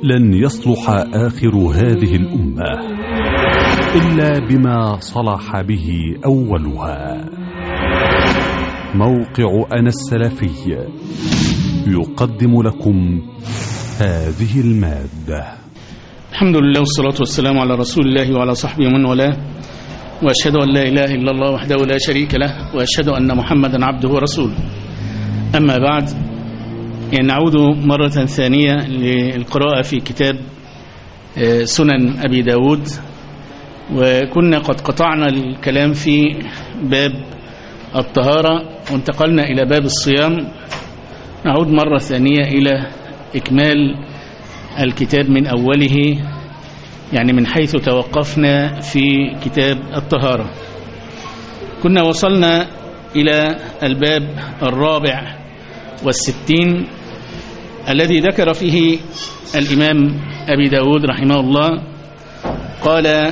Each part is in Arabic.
لن يصلح آخر هذه الأمة إلا بما صلح به أولها. موقع أنا السلفي يقدم لكم هذه المادة. الحمد لله والصلاة والسلام على رسول الله وعلى صحبه ومن والاه، وأشهد أن لا إله إلا الله وحده لا شريك له، وأشهد أن محمدا عبده ورسوله. أما بعد، نعود مرة ثانية للقراءة في كتاب سنن أبي داود، وكنا قد قطعنا الكلام في باب الطهارة وانتقلنا إلى باب الصيام. نعود مرة ثانية إلى إكمال الكتاب من أوله، يعني من حيث توقفنا في كتاب الطهارة. كنا وصلنا إلى الباب 64 الذي ذكر فيه الإمام أبي داود رحمه الله. قال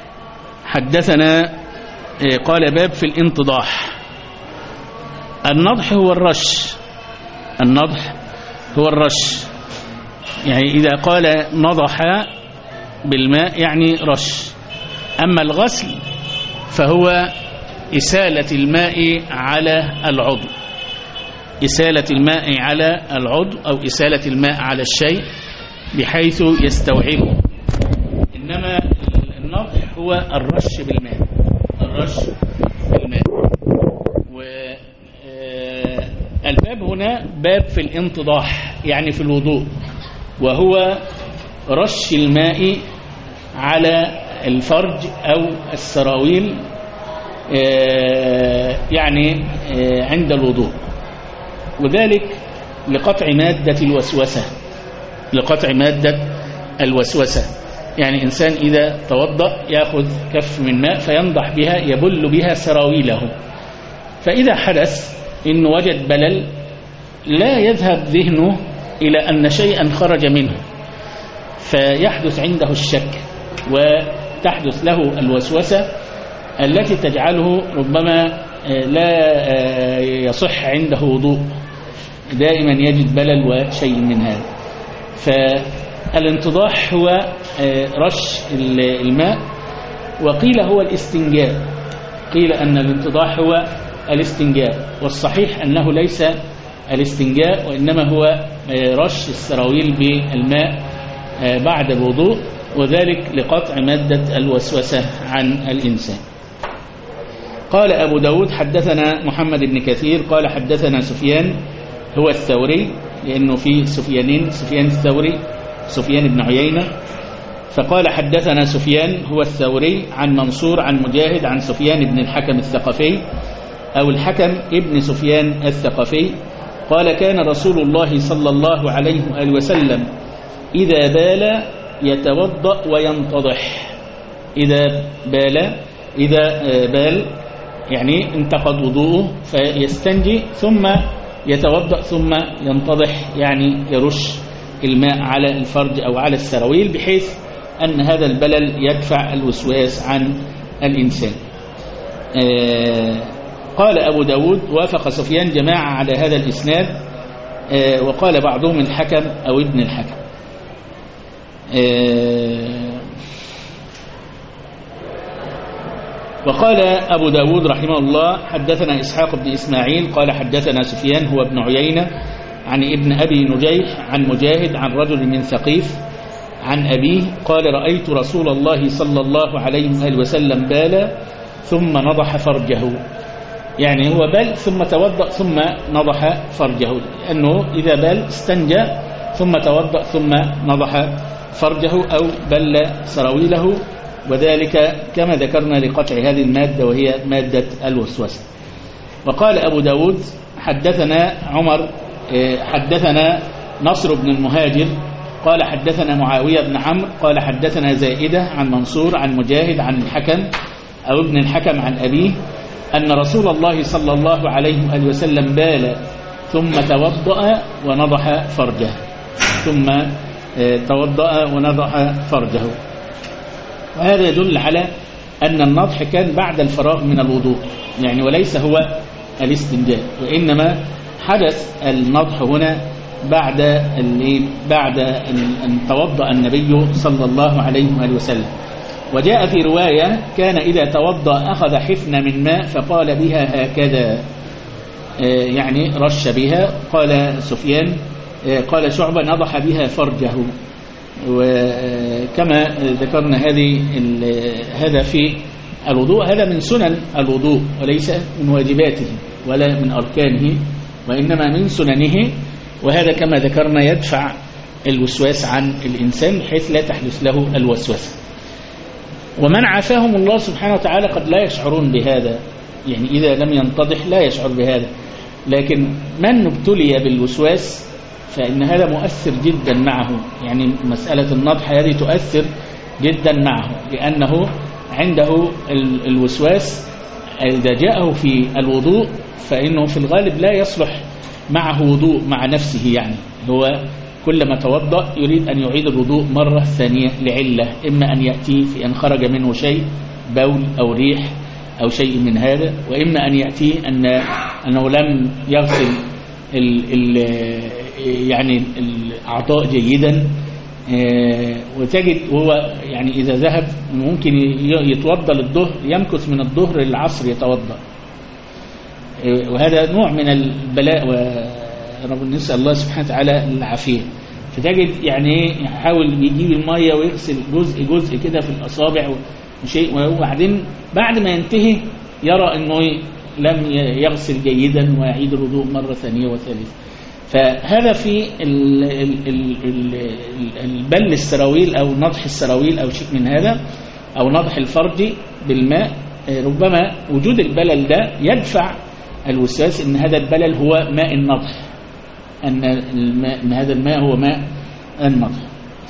باب في الانتضاح. النضح هو الرش. النضح هو الرش، يعني إذا قال نضح بالماء يعني رش. أما الغسل فهو إسالة الماء على العضو، إسالة الماء على العضو أو إسالة الماء على الشيء بحيث يستوعبه. إنما النضح هو الرش بالماء، الرش بالماء. والباب هنا باب في الانتضاح، يعني في الوضوء، وهو رش الماء على الفرج أو السراويل، يعني عند الوضوء، وذلك لقطع مادة الوسوسة، لقطع مادة الوسوسة. يعني إنسان إذا توضأ يأخذ كف من ماء فينضح بها، يبل بها سراويله، فإذا حدث إن وجد بلل لا يذهب ذهنه إلى أن شيئا خرج منه، فيحدث عنده الشك وتحدث له الوسوسة التي تجعله ربما لا يصح عنده وضوء، دائما يجد بلل وشيء من هذا. فالانتضاح هو رش الماء، وقيل هو الاستنجاء، قيل أن الانتضاح هو الاستنجاء، والصحيح أنه ليس الاستنجاء، وإنما هو رش السراويل بالماء بعد الوضوء، وذلك لقطع مادة الوسوسة عن الإنسان. قال أبو داود حدثنا محمد بن كثير قال حدثنا سفيان هو الثوري، لأنه في سفيانين، سفيان الثوري سفيان بن عيينة، فقال حدثنا سفيان هو الثوري عن منصور عن مجاهد عن سفيان بن الحكم الثقفي أو الحكم ابن سفيان الثقفي قال كان رسول الله صلى الله عليه وآله وسلم إذا بال يتوضأ وينتضح. إذا بال يعني انتقض وضوءه فيستنجي ثم يتوضأ ثم ينتضح، يعني يرش الماء على الفرج أو على السراويل بحيث أن هذا البلل يدفع الوسواس عن الإنسان. قال أبو داود وافق سفيان جماعة على هذا الإسناد، وقال بعضهم الحكم أو ابن الحكم. وقال أبو داود رحمه الله حدثنا إسحاق بن إسماعيل قال حدثنا سفيان هو ابن عيينة عن ابن أبي نجيح عن مجاهد عن رجل من ثقيف عن أبيه قال رأيت رسول الله صلى الله عليه وآله وسلم بال ثم نضح فرجه. يعني هو بل ثم توضأ ثم نضح فرجه، لأنه إذا بل استنجى ثم توضأ ثم نضح فرجه أو بل سراويله، وذلك كما ذكرنا لقطع هذه المادة وهي مادة الوسوسة. وقال أبو داود حدثنا عمر حدثنا نصر بن المهاجر قال حدثنا معاوية بن عمرو قال حدثنا زائدة عن منصور عن مجاهد عن الحكم أو ابن الحكم عن أبيه أن رسول الله صلى الله عليه وآله وسلم بال ثم توضأ ونضح فرجه، ثم توضأ ونضح فرجه. وهذا يدل على أن النضح كان بعد الفراغ من الوضوء، يعني وليس هو الاستنجاء، وإنما حدث النضح هنا بعد أن توضأ النبي صلى الله عليه وآله وسلم. وجاء في رواية كان إذا توضأ أخذ حفنة من ماء فقال بها هكذا، يعني رش بها. قال سفيان قال شعبة نضح بها فرجه. وكما ذكرنا هذا في الوضوء، هذا من سنن الوضوء وليس من واجباته ولا من أركانه، وإنما من سننه. وهذا كما ذكرنا يدفع الوسواس عن الإنسان بحيث لا تحدث له الوسوسة. ومن عافاهم الله سبحانه وتعالى قد لا يشعرون بهذا، يعني إذا لم ينتضح لا يشعر بهذا. لكن من ابتلي بالوسواس فإن هذا مؤثر جدا معه، يعني مسألة النضح هذه تؤثر جدا معه، لأنه عنده الوسواس إذا جاءه في الوضوء فإنه في الغالب لا يصلح معه وضوء مع نفسه، يعني هو كلما توضأ يريد أن يعيد الوضوء مرة ثانية لعلة، إما أن يأتي في أن خرج منه شيء بول أو ريح أو شيء من هذا، وإما أن يأتي أنه لم يغسل يعني الأعضاء جيدا. وتجد هو يعني إذا ذهب ممكن يتوضأ للظهر، يمكث من الظهر للعصر يتوضأ، وهذا نوع من البلاء، ونسأل الله سبحانه وتعالى العافية. فتجد يعني يحاول يجيب المية ويغسل جزء كده في الأصابع وشيء، وبعدين بعد ما ينتهي يرى أنه لم يغسل جيدا ويعيد الوضوء مرة ثانية وثالثة. فهذا في البل السراويل أو نضح السراويل أو شيء من هذا، أو نضح الفرج بالماء. ربما وجود البلل ده يدفع الوسواس إن هذا البلل هو ماء النضح، أن هذا الماء هو ماء النضح.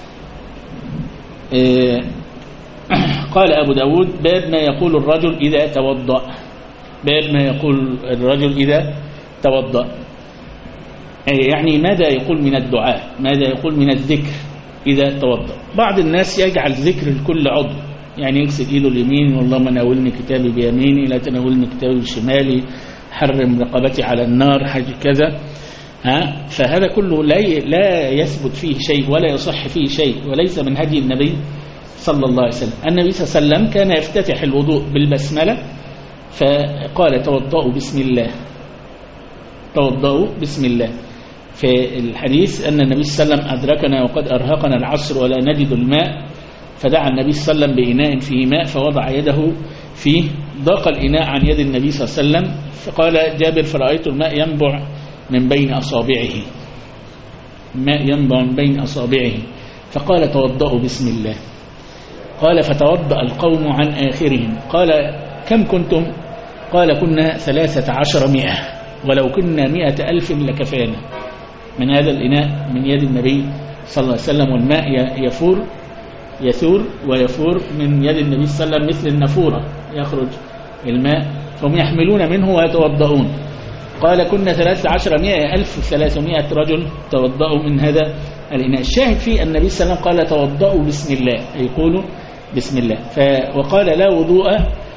قال أبو داود باب ما يقول الرجل إذا توضأ. باب ما يقول الرجل إذا توضأ، يعني ماذا يقول من الدعاء، ماذا يقول من الذكر إذا توضأ. بعض الناس يجعل ذكر لكل عضو، يعني يغسل إيده اليمين اللهم ناولني كتابي بيميني لا تناولني كتابي بشمالي، حرم رقبتي على النار، حاجة كذا. فهذا كله لا يثبت فيه شيء ولا يصح فيه شيء، وليس من هدي النبي صلى الله عليه وسلم. النبي صلى الله عليه وسلم كان يفتتح الوضوء بالبسملة، فقال توضأوا بسم الله، توضأوا بسم الله. في الحديث أن النبي صلى الله عليه وسلم أدركنا وقد أرهقنا العصر ولا نجد الماء، فدعا النبي صلى الله عليه وسلم بإناء فيه ماء فوضع يده فيه، ضاق الإناء عن يد النبي صلى الله عليه وسلم، فقال جابر فرأيت الماء ينبع من بين أصابعه، الماء ينبع من بين أصابعه، فقال توضأوا بسم الله. قال فتوضأ القوم عن آخرهم. قال كم كنتم؟ قال كنا 1300، ولو كنا 100,000 لكفانا. من هذا الإناء من يد النبي صلى الله عليه وسلم، والماء يثور ويفور من يد النبي صلى الله عليه وسلم مثل النافورة، يخرج الماء فهم يحملون منه ويتوضؤون. قال كنا 1300 1300 رجل توضؤوا من هذا الإناء. الشاهد فيه النبي صلى الله عليه وسلم قال توضؤوا بسم الله، يقولوا بسم الله. وقال لا وضوء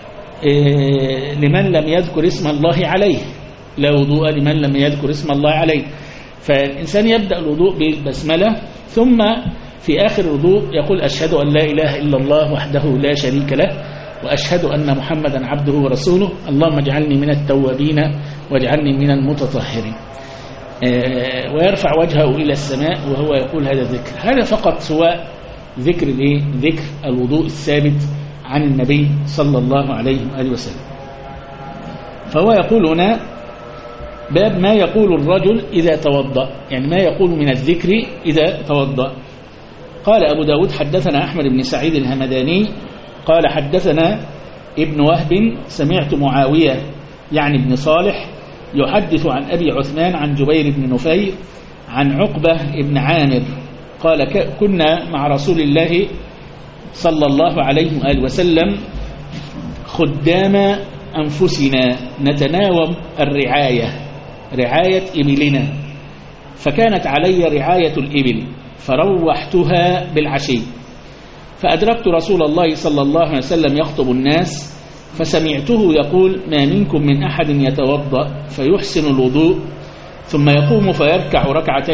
لمن لم يذكر اسم الله عليه، لا وضوء لمن لم يذكر اسم الله عليه. فالإنسان يبدأ الوضوء بالبسملة، ثم في آخر الوضوء يقول أشهد أن لا إله إلا الله وحده لا شريك له، وأشهد أن محمدا عبده ورسوله، اللهم اجعلني من التوابين واجعلني من المتطهرين. ويرفع وجهه إلى السماء وهو يقول هذا الذكر. هذا فقط هو ذكر ذكر الوضوء الثابت عن النبي صلى الله عليه وآله وسلم. فهو يقول هنا باب ما يقول الرجل إذا توضأ، يعني ما يقول من الذكر إذا توضأ. قال أبو داود حدثنا أحمد بن سعيد الهمداني قال حدثنا ابن وهب سمعت معاوية يعني ابن صالح يحدث عن أبي عثمان عن جبير بن نفير عن عقبة بن عامر قال كنا مع رسول الله صلى الله عليه وآله وسلم خدام أنفسنا نتناوب رعاية إبلنا، فكانت علي رعاية الإبل فروحتها بالعشي، فأدركت رسول الله صلى الله عليه وسلم يخطب الناس، فسمعته يقول ما منكم من أحد يتوضأ فيحسن الوضوء ثم يقوم فيركع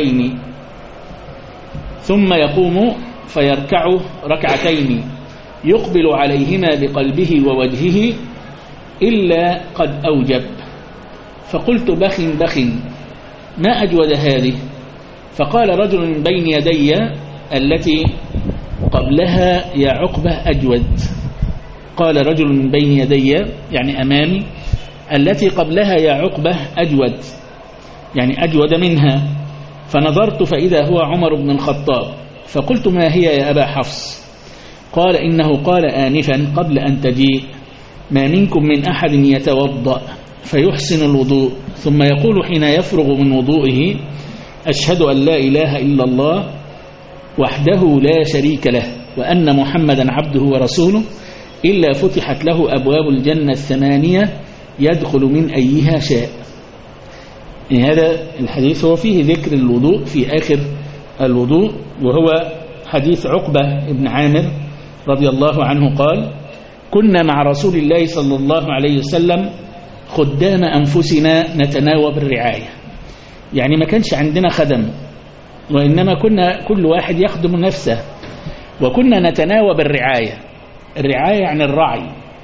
ركعتين يقبل عليهما بقلبه ووجهه إلا قد أوجب. فقلت بخ ما أجود هذه؟ فقال رجل من بين يدي التي قبلها يا عقبة أجود. قال رجل من بين يدي يعني أمامي التي قبلها يا عقبة أجود يعني أجود منها. فنظرت فإذا هو عمر بن الخطاب فقلت ما هي يا أبا حفص؟ قال إنه قال آنفا قبل أن تجيء ما منكم من أحد يتوضأ فيحسن الوضوء ثم يقول حين يفرغ من وضوئه أشهد أن لا إله إلا الله وحده لا شريك له وأن محمدا عبده ورسوله إلا فتحت له أبواب الجنة 8 يدخل من أيها شاء. هذا الحديث هو فيه ذكر الوضوء في آخر الوضوء، وهو حديث عقبة بن عامر رضي الله عنه قال كنا مع رسول الله صلى الله عليه وسلم خدام أنفسنا نتناوب الرعاية، يعني ما كانش عندنا خدم وإنما كنا كل واحد يخدم نفسه، وكنا نتناوب الرعاية يعني الرعي،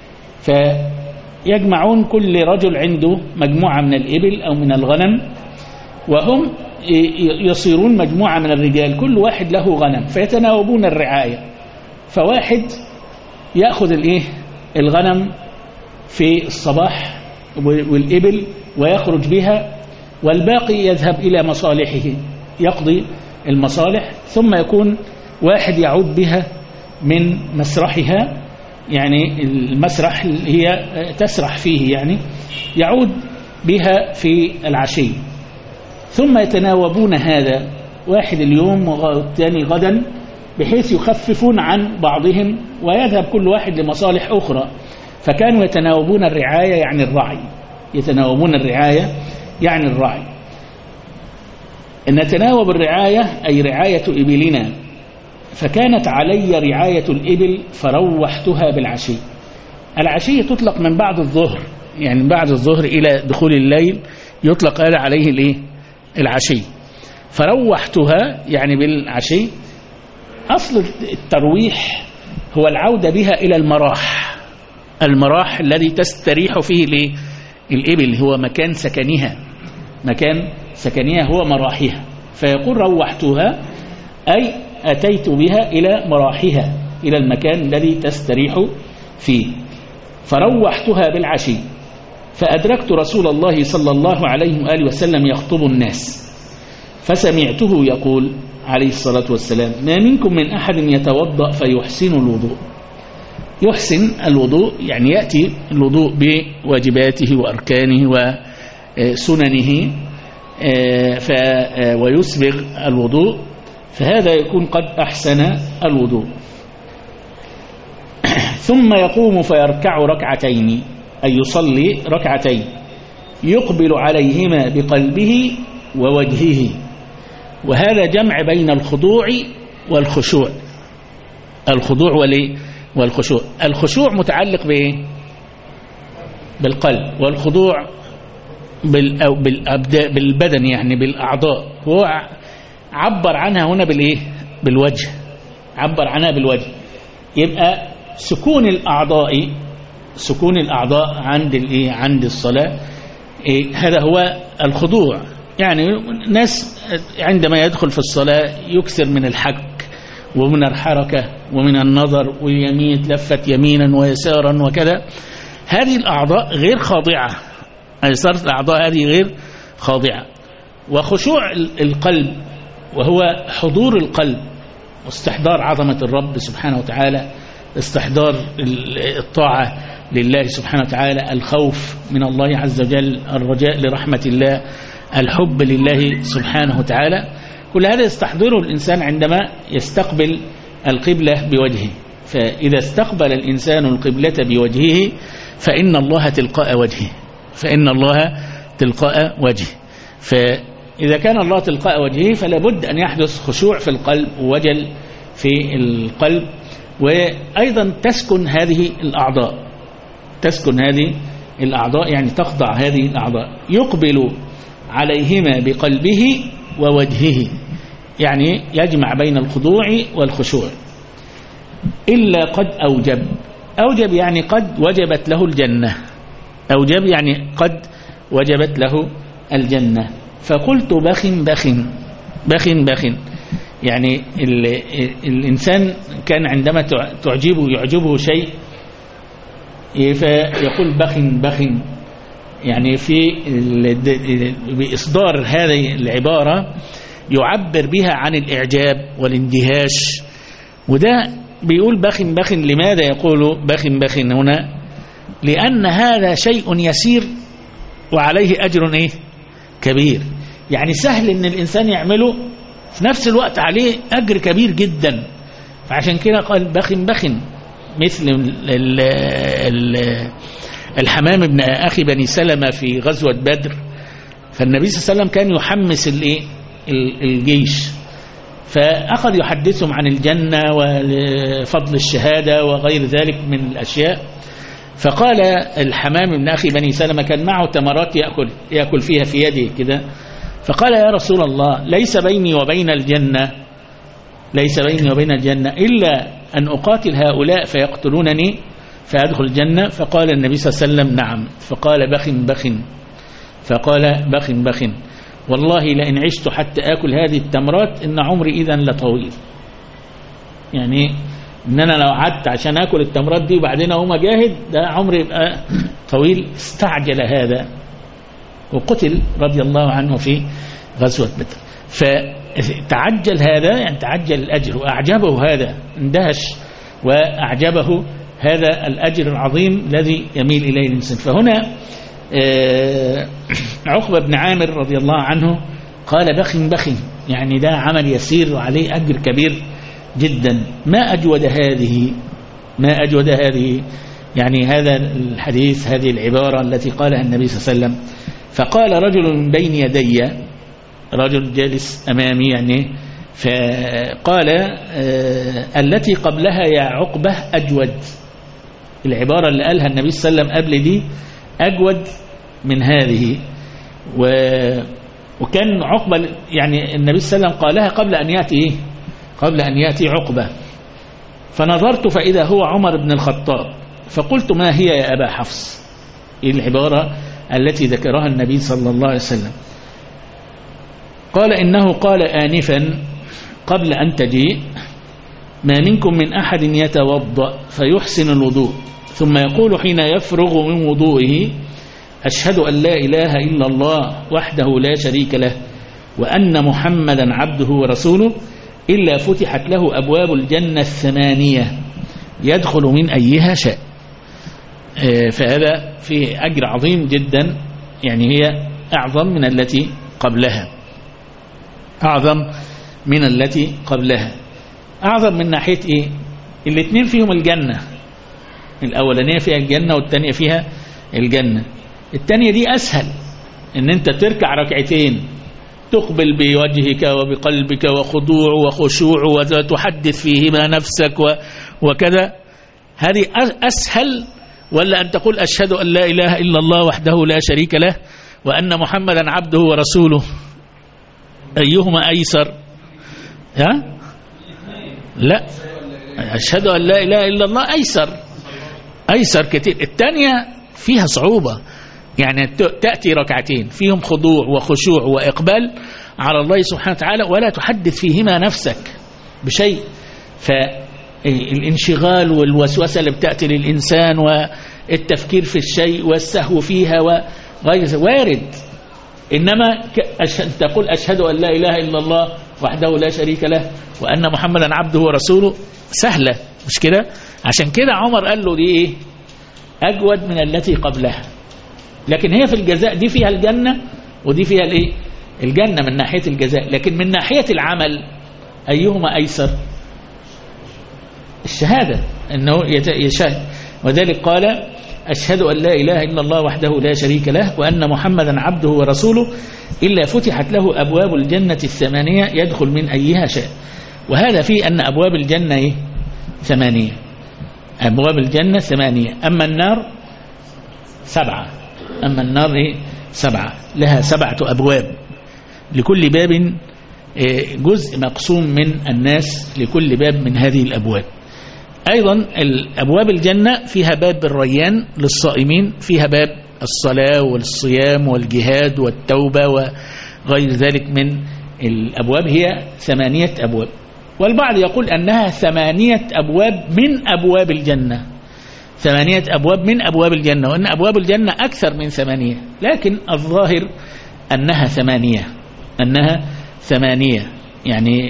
فيجمعون كل رجل عنده مجموعة من الإبل أو من الغنم وهم يصيرون مجموعة من الرجال كل واحد له غنم فيتناوبون الرعاية. فواحد يأخذ الغنم في الصباح والإبل ويخرج بها، والباقي يذهب إلى مصالحه يقضي المصالح، ثم يكون واحد يعود بها من مسرحها، يعني المسرح هي تسرح فيه، يعني يعود بها في العشي، ثم يتناوبون هذا واحد اليوم والثاني غدا بحيث يخففون عن بعضهم ويذهب كل واحد لمصالح أخرى. فكانوا يتناوبون الرعاية يعني الرعي، يتناوبون الرعاية يعني الرعي. نتناوب الرعاية أي رعاية إبلنا، فكانت علي رعاية الإبل فروحتها بالعشي. العشي تطلق من بعد الظهر، يعني من بعد الظهر إلى دخول الليل يطلق عليه العشي. فروحتها يعني بالعشي. أصل الترويح هو العودة بها إلى المراح الذي تستريح فيه الإبل، هو مكان سكنها هو مراحها. فيقول روحتها أي أتيت بها إلى مراحها، إلى المكان الذي تستريح فيه. فروحتها بالعشي فأدركت رسول الله صلى الله عليه وآله وسلم يخطب الناس، فسمعته يقول عليه الصلاة والسلام ما منكم من أحد يتوضأ فيحسن الوضوء. يحسن الوضوء يعني يأتي الوضوء بواجباته وأركانه وسننه ويسبغ الوضوء، فهذا يكون قد أحسن الوضوء. ثم يقوم فيركع ركعتين أي يصلي ركعتين يقبل عليهما بقلبه ووجهه، وهذا جمع بين الخضوع والخشوع. الخضوع والخشوع، الخشوع متعلق بالقلب، والخضوع بالبدن يعني بالأعضاء. هو عبر عنها هنا بالوجه، عبر عنها بالوجه. يبقى سكون الأعضاء عند الصلاة هذا هو الخضوع. يعني ناس عندما يدخل في الصلاة يكثر من الحك ومن الحركة ومن النظر واليمين، لفت يمينا ويسارا وكذا، هذه الأعضاء غير خاضعة، صارت الأعضاء هذه غير خاضعة. وخشوع القلب وهو حضور القلب واستحضار عظمة الرب سبحانه وتعالى، استحضار الطاعة لله سبحانه وتعالى، الخوف من الله عز وجل، الرجاء لرحمة الله، الحب لله سبحانه وتعالى. كل هذا يستحضره الإنسان عندما يستقبل القبلة بوجهه. فإذا استقبل الإنسان القبلة بوجهه فإن الله تلقاء وجهه. فإذا كان الله تلقاء وجهه فلا بد أن يحدث خشوع في القلب ووجل في القلب، وأيضا تسكن هذه الأعضاء يعني تخضع هذه الأعضاء. يقبل عليهما بقلبه ووجهه، يعني يجمع بين الخضوع والخشوع، إلا قد أوجب يعني قد وجبت له الجنة، أوجب يعني قد وجبت له الجنة. فقلت بخ يعني الإنسان كان عندما يعجبه شيء فيقول بخ، يعني في بإصدار هذه العبارة يعبر بها عن الإعجاب والاندهاش. وده بيقول بخ لماذا يقول بخ هنا؟ لأن هذا شيء يسير وعليه أجر كبير، يعني سهل إن الإنسان يعمله، في نفس الوقت عليه أجر كبير جدا. فعشان كده قال بخ مثل الحمام بن أخي بني سلمة في غزوة بدر. فالنبي صلى الله عليه وسلم كان يحمس الجيش، فأخذ يحدثهم عن الجنة وفضل الشهادة وغير ذلك من الأشياء. فقال الحمام بن أخي بني سلمة كان معه تمرات يأكل فيها في يده كده، فقال يا رسول الله ليس بيني وبين الجنة إلا أن أقاتل هؤلاء فيقتلونني فأدخل الجنة. فقال النبي صلى الله عليه وسلم نعم. فقال بخ والله لئن عشت حتى آكل هذه التمرات إن عمري إذن لطويل، يعني إن أنا لو قعدت عشان آكل التمرات دي وبعدين أقوم أجاهد ده عمري يبقى طويل. استعجل هذا وقتل رضي الله عنه في غزوة بدر. فتعجل هذا، يعني تعجل الأجر، وأعجبه هذا، اندهش وأعجبه هذا الأجر العظيم الذي يميل إليه الإنسان. فهنا عقبة بن عامر رضي الله عنه قال بخ، يعني ده عمل يسير وعليه أجر كبير جدا. ما أجود هذه يعني هذا الحديث، هذه العبارة التي قالها النبي صلى الله عليه وسلم. فقال رجل من بين يدي، رجل جالس أمامي يعني، فقال التي قبلها يا عقبة أجود. العبارة اللي قالها النبي صلى الله عليه وسلم قبل دي أجود من هذه. وكان عقبة يعني النبي صلى الله عليه وسلم قالها قبل أن يأتي عقبة. فنظرت فإذا هو عمر بن الخطاب، فقلت ما هي يا أبا حفص؟ إيه العبارة التي ذكرها النبي صلى الله عليه وسلم؟ قال إنه قال آنفا قبل أن تجيء ما منكم من أحد يتوضأ فيحسن الوضوء ثم يقول حين يفرغ من وضوئه أشهد أن لا إله إلا الله وحده لا شريك له وأن محمدا عبده ورسوله إلا فتحت له أبواب الجنة 8 يدخل من أيها شاء. فهذا فيه أجر عظيم جدا، يعني هي أعظم من التي قبلها، أعظم من ناحية إيه؟ الاثنين فيهم الجنة، الأولانية فيها الجنة والثانية فيها الجنة. الثانية دي أسهل، إن أنت تركع ركعتين تقبل بوجهك وبقلبك وخضوع وخشوع وتحدث فيهما نفسك وكذا، هذه أسهل ولا أن تقول أشهد أن لا إله إلا الله وحده لا شريك له وأن محمدا عبده ورسوله؟ أيهما أيسر؟ لا، أشهد أن لا إله إلا الله أيسر كتير. الثانية فيها صعوبة، يعني تأتي ركعتين فيهم خضوع وخشوع وإقبال على الله سبحانه وتعالى ولا تحدث فيهما نفسك بشيء. فالانشغال والوسوسة اللي بتأتي للإنسان والتفكير في الشيء والسهو فيها وغير وارد. إنما تقول أشهد أن لا إله إلا الله وحده لا شريك له وأن محمدا عبده ورسوله سهلة، مش كده؟ عشان كده عمر قال له دي إيه؟ أجود من التي قبلها. لكن هي في الجزاء دي فيها الجنة ودي فيها الإيه؟ الجنة من ناحية الجزاء. لكن من ناحية العمل أيهما أيسر؟ الشهادة، أنه يشهد. وذلك قال أشهد أن لا إله إلا الله وحده لا شريك له وأن محمدا عبده ورسوله إلا فتحت له أبواب الجنة 8 يدخل من أيها شاء. وهذا فيه أن أبواب الجنة 8، أبواب الجنة 8، أما النار 7. أما النار لها 7 أبواب، لكل باب جزء مقسوم من الناس لكل باب من هذه الأبواب. أيضا الأبواب الجنة فيها باب الريان للصائمين، فيها باب الصلاة والصيام والجهاد والتوبة وغير ذلك من الأبواب، هي 8 أبواب. والبعض يقول أنها 8 أبواب من أبواب الجنة، 8 أبواب من أبواب الجنة، وأن أبواب الجنة أكثر من 8، لكن الظاهر أنها 8، يعني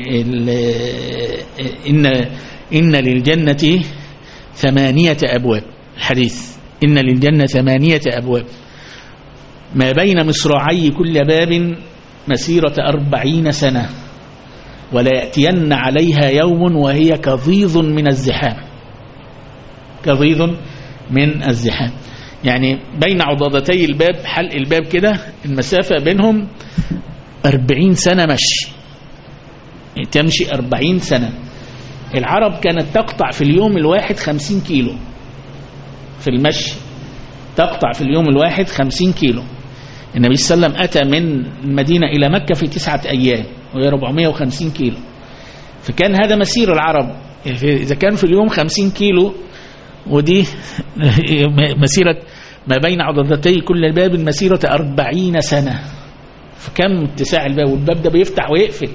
إن للجنة 8 أبواب. الحديث إن للجنة 8 أبواب ما بين مصراعي كل باب مسيرة 40 سنة، ولا يأتين عليها يوم وهي كظيظ من الزحام، كظيظ من الزحام، يعني بين عضدتي الباب، حلق الباب كده المسافة بينهم 40 سنة مشي، تمشي 40 سنة. العرب كانت تقطع في اليوم الواحد 50 كيلو في المشي، تقطع في اليوم الواحد 50 كيلو. النبي صلى الله عليه وسلم أتى من المدينة إلى مكة في 9 أيام وهي 450 كيلو، فكان هذا مسير العرب. إذا كان في اليوم 50 كيلو، ودي مسيرة ما بين عضدتي كل باب مسيرة 40 سنة، فكم اتساع الباب. والباب ده بيفتح ويقفل،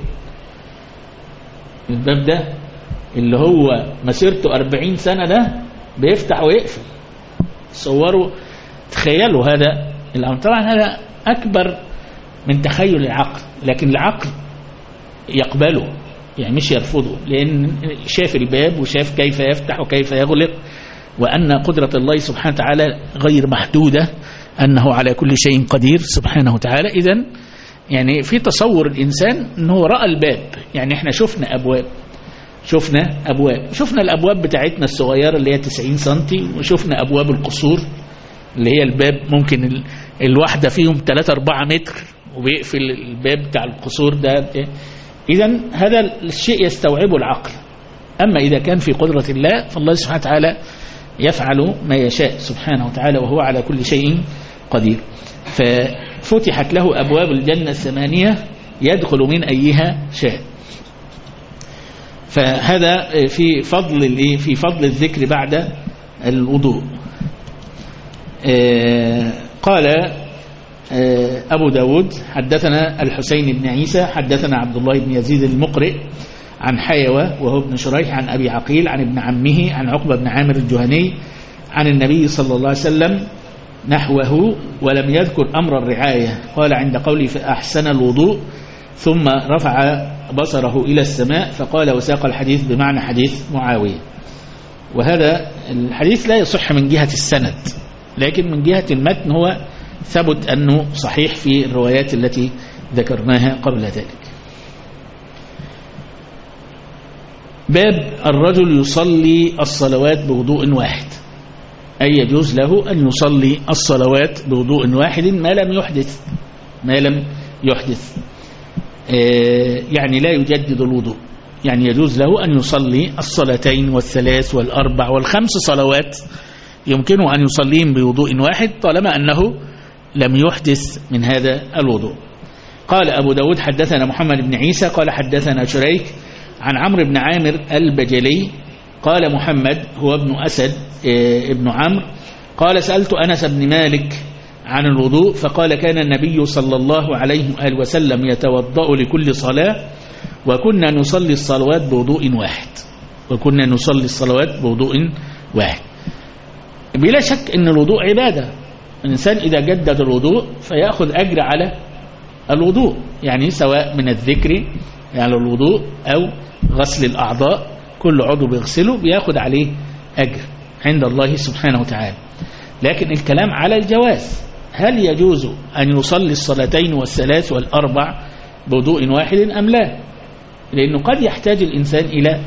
الباب ده اللي هو مسيرته 40 سنة ده بيفتح ويقفل. صوروا، تخيلوا هذا الأمر. طبعا هذا أكبر من تخيل العقل، لكن العقل يقبله، يعني مش يرفضه، لأن شاف الباب وشاف كيف يفتح وكيف يغلق، وأن قدرة الله سبحانه وتعالى غير محدودة، أنه على كل شيء قدير سبحانه وتعالى. إذن يعني في تصور الإنسان أنه رأى الباب، يعني احنا شفنا أبواب، شفنا الأبواب بتاعتنا الصغيرة اللي هي 90 سنتي، وشفنا أبواب القصور اللي هي الباب ممكن الواحدة فيهم 3-4 متر، وبيقفل الباب بتاع القصور ده. إذن هذا الشيء يستوعبه العقل. أما إذا كان في قدرة الله، فالله سبحانه وتعالى يفعل ما يشاء سبحانه وتعالى، وهو على كل شيء قدير. ففتحت له أبواب الجنة 8 يدخل من أيها شاء. فهذا في فضل الذكر بعد الوضوء. قال أبو داود حدثنا الحسين بن عيسى حدثنا عبد الله بن يزيد المقرئ عن حيوة وهو ابن شريح عن أبي عقيل عن ابن عمه عن عقبة بن عامر الجهني عن النبي صلى الله عليه وسلم نحوه، ولم يذكر أمر الرعاية. قال عند قوله فأحسن الوضوء ثم رفع بصره إلى السماء، فقال وساق الحديث بمعنى حديث معاوية. وهذا الحديث لا يصح من جهة السند، لكن من جهة المتن هو ثبت أنه صحيح في الروايات التي ذكرناها قبل ذلك. باب الرجل يصلي الصلوات بوضوء واحد، أي يجوز له أن يصلي الصلوات بوضوء واحد ما لم يحدث، يعني لا يجدد الوضوء، يعني يجوز له أن يصلي الصلاتين والثلاث والأربع والخمس صلوات يمكنه أن يصليهم بوضوء واحد طالما أنه لم يحدث من هذا الوضوء. قال أبو داود حدثنا محمد بن عيسى قال حدثنا شريك عن عمرو بن عامر البجلي قال محمد هو ابن أسد ابن عمرو قال سألت أنس بن مالك عن الوضوء فقال كان النبي صلى الله عليه وآله وسلم يتوضأ لكل صلاة وكنا نصلي الصلوات بوضوء واحد. بلا شك أن الوضوء عبادة، الإنسان إذا جدد الوضوء فيأخذ أجر على الوضوء، يعني سواء من الذكر على الوضوء أو غسل الأعضاء، كل عضو بيغسله بيأخذ عليه أجر عند الله سبحانه وتعالى. لكن الكلام على الجواز، هل يجوز أن يصلي الصلاتين والثلاث والأربع بوضوء واحد أم لا؟ لأنه قد يحتاج الإنسان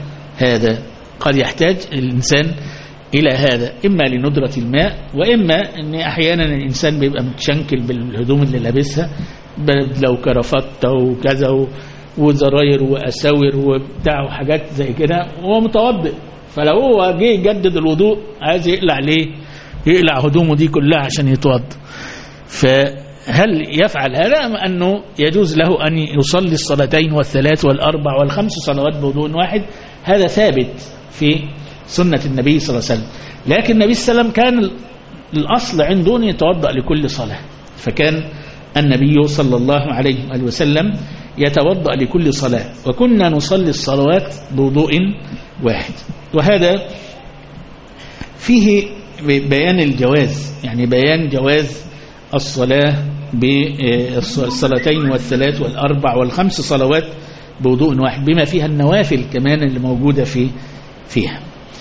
إلى هذا إما لندرة الماء، وإما أن أحيانا الإنسان بيبقى متشنكل بالهدوم اللي لابسها لو كرافته وكذا وزراير وأساور وبتاع وحاجات زي كده وهو متوضئ، فلو هو جه يجدد الوضوء عايز يقلع هدومه دي كلها عشان يتوضى، هل يفعل هذا أم أنه يجوز له أن يصلي الصلاتين والثلاث والأربع والخمس صلوات بوضوء واحد؟ هذا ثابت في سنة النبي صلى الله عليه وسلم. لكن النبي صلى الله عليه وسلم كان الأصل عنده أن يتوضأ لكل صلاة، فكان النبي صلى الله عليه وسلم يتوضأ لكل صلاة، وكنا نصلي الصلوات بوضوء واحد. وهذا فيه بيان الجواز، يعني بيان جواز الصلاة بالصلاتين والثلاث والأربع والخمس صلوات بوضوء واحد، بما فيها النوافل كمان اللي موجودة فيها.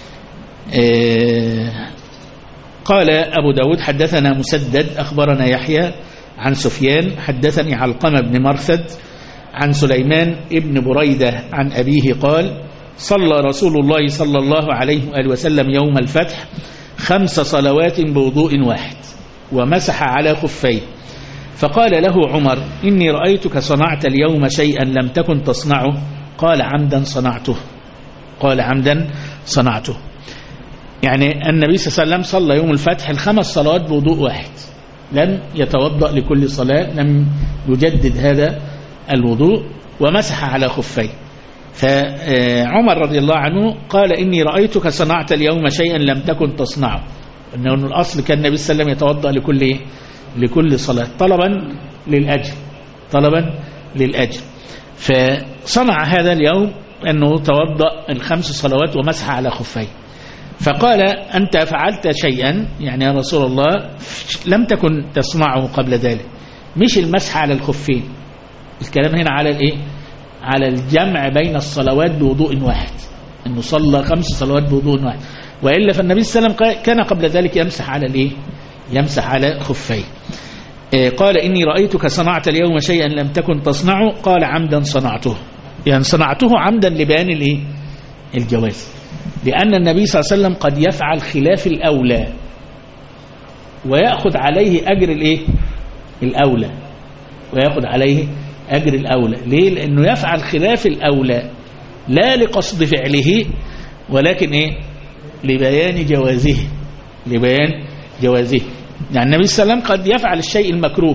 قال أبو داود حدثنا مسدد أخبرنا يحيى عن سفيان حدثني علقمة بن مرثد عن سليمان ابن بريدة عن أبيه قال صلى رسول الله صلى الله عليه وآله وسلم يوم الفتح 5 صلوات بوضوء واحد ومسح على خفيه، فقال له عمر إني رأيتك صنعت اليوم شيئا لم تكن تصنعه، قال عمدا صنعته. قال عمدا صنعته، يعني النبي صلى الله عليه وسلم صلى يوم الفتح 5 صلوات بوضوء واحد، لم يتوضأ لكل صلاة، لم يجدد هذا الوضوء، ومسح على خفيه. فعمر رضي الله عنه قال إني رأيتك صنعت اليوم شيئا لم تكن تصنعه، أنه الأصل كان النبي صلى الله عليه وسلم يتوضأ لكل صلاة طلبا للأجر. فصنع هذا اليوم أنه توضأ 5 صلوات ومسح على خفيه، فقال أنت فعلت شيئا يعني يا رسول الله لم تكن تصنعه قبل ذلك، مش المسح على الخفين، الكلام هنا على الإيه؟ على الجمع بين الصلوات بوضوء واحد، أنه صلى 5 صلوات بوضوء واحد، وإلا فالنبي صلى الله عليه وسلم كان قبل ذلك يمسح على الإيه؟ يمسح على خفيه. قال إني رأيتك صنعت اليوم شيئا لم تكن تصنعه، قال عمدا صنعته، يعني صنعته عمدا لبيان الإيه؟ الجواز، لأن النبي صلى الله عليه وسلم قد يفعل خلاف الأولى ويأخذ عليه أجر الإيه؟ الأولى، ويأخذ عليه أجر الأولى. ليه؟ لأنه يفعل خلاف الأولى لا لقصد فعله، ولكن إيه؟ لبيان جوازه. يعني النبي صلى الله عليه وسلم قد يفعل الشيء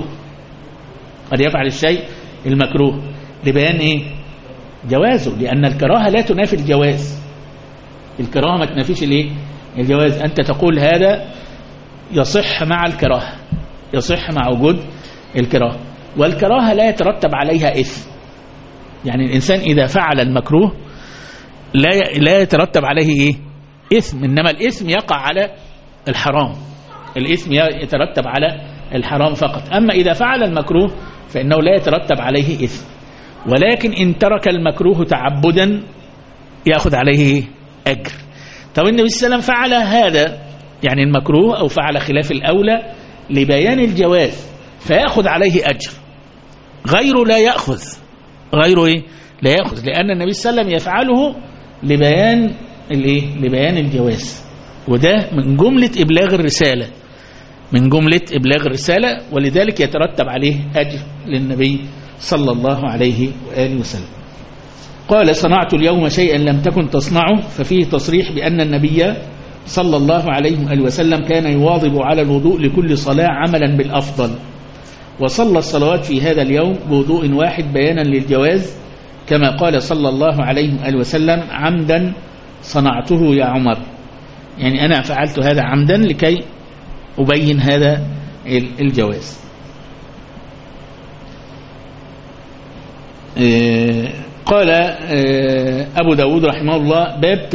المكروه، لبيان إيه؟ جوازه، لأن الكراهة لا تنافي الجواز، الكراهة ما تنافيش الإيه؟ الجواز. أنت تقول هذا يصح مع الكراهة، يصح مع وجود الكراهة، والكراهة لا يترتب عليها إثم. يعني الإنسان إذا فعل المكروه لا يترتب عليه إيه؟ إثم، إنما الإثم يقع على الحرام، الإثم يترتب على الحرام فقط. أما إذا فعل المكروه فإنه لا يترتب عليه إثم، ولكن إن ترك المكروه تعبدا يأخذ عليه أجر. طب النبي صلى الله عليه وسلم فعل هذا يعني المكروه أو فعل خلاف الأولى لبيان الجواز فيأخذ عليه أجر، غيره لا يأخذ، لأن النبي صلى الله عليه وسلم يفعله لبيان الجواز، وده من جملة إبلاغ الرسالة، ولذلك يترتب عليه أجر للنبي صلى الله عليه وآله وسلم. قال صنعت اليوم شيئا لم تكن تصنعه، ففيه تصريح بأن النبي صلى الله عليه وآله وسلم كان يواظب على الوضوء لكل صلاة عملا بالأفضل، وصلى الصلوات في هذا اليوم بوضوء واحد بيانا للجواز، كما قال صلى الله عليه وآله وسلم عمدا صنعته يا عمر، يعني أنا فعلت هذا عمدا لكي أبين هذا الجواز. قال أبو داود رحمه الله باب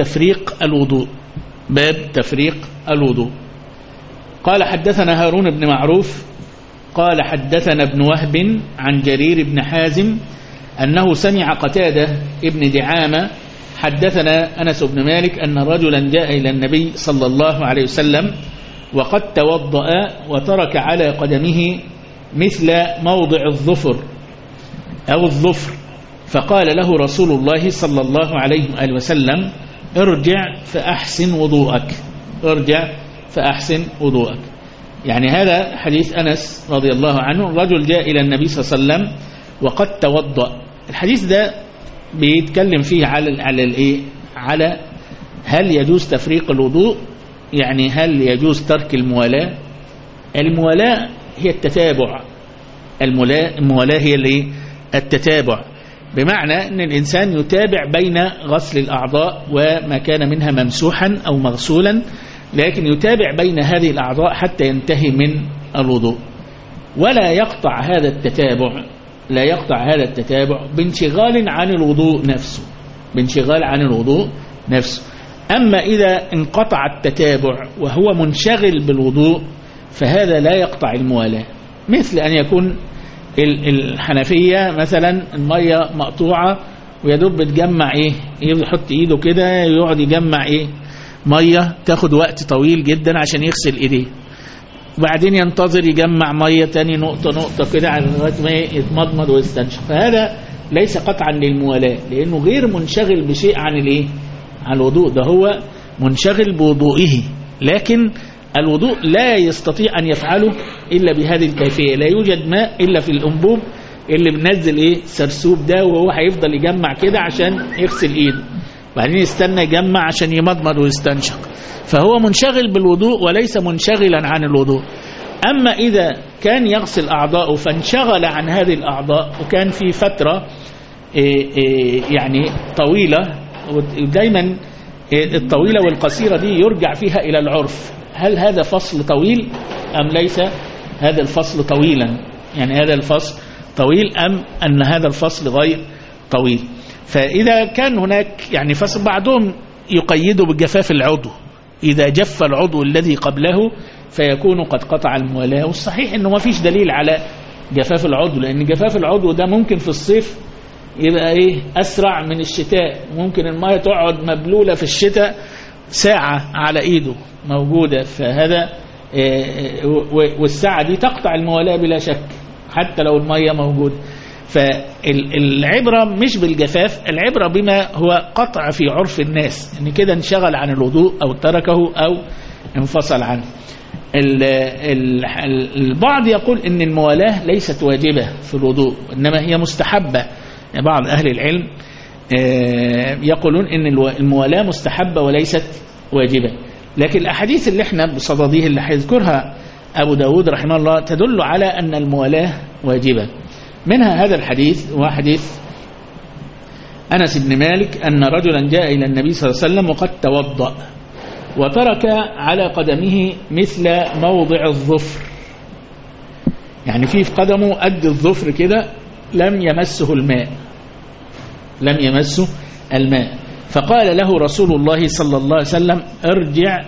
تفريق الوضوء. قال حدثنا هارون بن معروف قال حدثنا ابن وهب عن جرير بن حازم أنه سمع قتادة ابن دعامة حدثنا أنس بن مالك أن رجلا جاء إلى النبي صلى الله عليه وسلم وقد توضأ وترك على قدمه مثل موضع الظفر أو الظفر، فقال له رسول الله صلى الله عليه وآله وسلم ارجع فأحسن وضوءك. يعني هذا حديث أنس رضي الله عنه، الرجل جاء إلى النبي صلى الله عليه وسلم وقد توضأ. الحديث ده بيتكلم فيه على هل يجوز تفريق الوضوء، يعني هل يجوز ترك الموالاة. الموالاة هي التتابع، الموالاة هي التتابع، بمعنى أن الإنسان يتابع بين غسل الأعضاء وما كان منها ممسوحا أو مغسولا، لكن يتابع بين هذه الأعضاء حتى ينتهي من الوضوء، ولا يقطع هذا التتابع بانشغال عن الوضوء نفسه. أما إذا انقطع التتابع وهو منشغل بالوضوء فهذا لا يقطع الموالاة، مثل أن يكون الحنفية مثلا المية مقطوعة ويدوب بتجمع يحط ايده كده يقعد يجمع مية، تاخد وقت طويل جدا عشان يغسل ايديه، وبعدين ينتظر يجمع مية تاني نقطة كده لغاية ما يتمضمض ويستنشق، فهذا ليس قطعا للموالاة، لأنه غير منشغل بشيء عن الوضوء، ده هو منشغل بوضوئه، لكن الوضوء لا يستطيع أن يفعله إلا بهذه الكيفية. لا يوجد ماء إلا في الأنبوب اللي بنزل سرسوب ده، وهو هيفضل يجمع كده عشان يغسل إيده، بعدين يستنى يجمع عشان يمضمض ويستنشق، فهو منشغل بالوضوء وليس منشغلا عن الوضوء. أما إذا كان يغسل أعضاءه فانشغل عن هذه الأعضاء وكان في فترة يعني طويلة، ودايما الطويلة والقصيرة دي يرجع فيها إلى العرف، هل هذا فصل طويل أم ليس هذا الفصل طويلا، يعني هذا الفصل طويل أم أن هذا الفصل غير طويل. فإذا كان هناك يعني فصل، بعضهم يقيده بجفاف العضو، إذا جف العضو الذي قبله فيكون قد قطع الموالاة، والصحيح أنه ما فيش دليل على جفاف العضو، لأن جفاف العضو ده ممكن في الصيف يبقى أسرع من الشتاء، ممكن الماء تقعد مبلولة في الشتاء ساعة على إيده موجودة، فهذا والساعة دي تقطع الموالاة بلا شك حتى لو المية موجودة. فالعبرة مش بالجفاف، العبرة بما هو قطع في عرف الناس، ان كده انشغل عن الوضوء او تركه او انفصل عنه. البعض يقول ان الموالاة ليست واجبة في الوضوء انما هي مستحبة، يعني بعض اهل العلم يقولون ان الموالاة مستحبة وليست واجبة، لكن الاحاديث اللي احنا بصدديه اللي هيذكرها ابو داود رحمه الله تدل على ان الموالاة واجبة. منها هذا الحديث، وحديث أنس بن مالك أن رجلا جاء إلى النبي صلى الله عليه وسلم وقد توضأ وترك على قدمه مثل موضع الظفر، يعني في قدمه قد الظفر كده لم يمسه الماء، فقال له رسول الله صلى الله عليه وسلم ارجع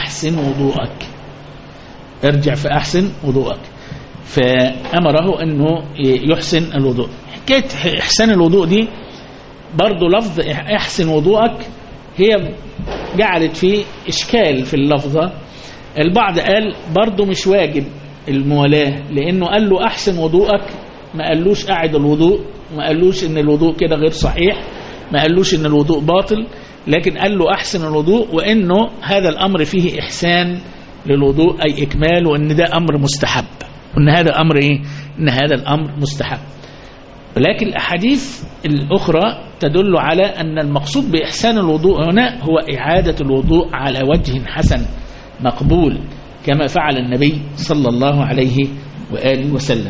فأحسن وضوءك، فأمره أنه يحسن الوضوء. حكاية إحسان الوضوء دي برضو لفظ احسن وضوءك هي جعلت فيه إشكال في اللفظة. البعض قال برضو مش واجب الموالاة، لأنه قال له أحسن وضوءك، ما قالوش أعد الوضوء، ما قالوش إن الوضوء كده غير صحيح، ما قالوش إن الوضوء باطل، لكن قال له أحسن الوضوء، وإنه هذا الأمر فيه إحسان للوضوء أي إكمال، وإن ده أمر مستحب، وإن هذا أمر إن هذا الأمر مستحب. ولكن الأحاديث الأخرى تدل على أن المقصود بإحسان الوضوء هنا هو إعادة الوضوء على وجه حسن مقبول كما فعل النبي صلى الله عليه وآله وسلم.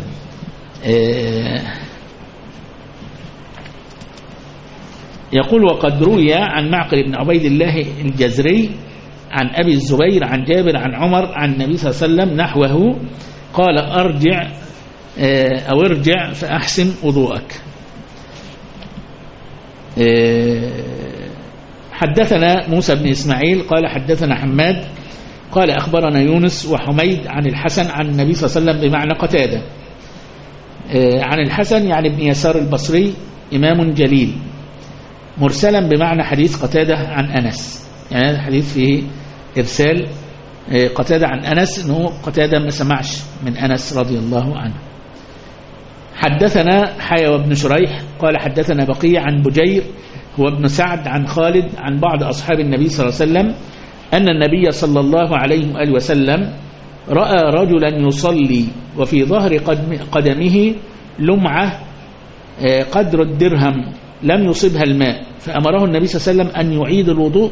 يقول وقد روي عن معقل بن عبيد الله الجزري عن أبي الزبير عن جابر عن عمر عن النبي صلى الله عليه وسلم نحوه، قال ارجع فأحسن وضوءك. حدثنا موسى بن إسماعيل قال حدثنا حماد قال أخبرنا يونس وحميد عن الحسن عن النبي صلى الله عليه وسلم بمعنى قتادة. عن الحسن يعني ابن يسار البصري إمام جليل، مرسلا بمعنى حديث قتادة عن أنس، يعني هذا الحديث فيه إرسال قتادة عن أنس، أنه قتادة ما سمعش من أنس رضي الله عنه. حدثنا حيوى بن شريح قال حدثنا بقية عن بجير هو ابن سعد عن خالد عن بعض أصحاب النبي صلى الله عليه وسلم أن النبي صلى الله عليه وآله وسلم رأى رجلا يصلي وفي ظهر قدمه لمعة قدر الدرهم لم يصبها الماء، فأمره النبي صلى الله عليه وسلم أن يعيد الوضوء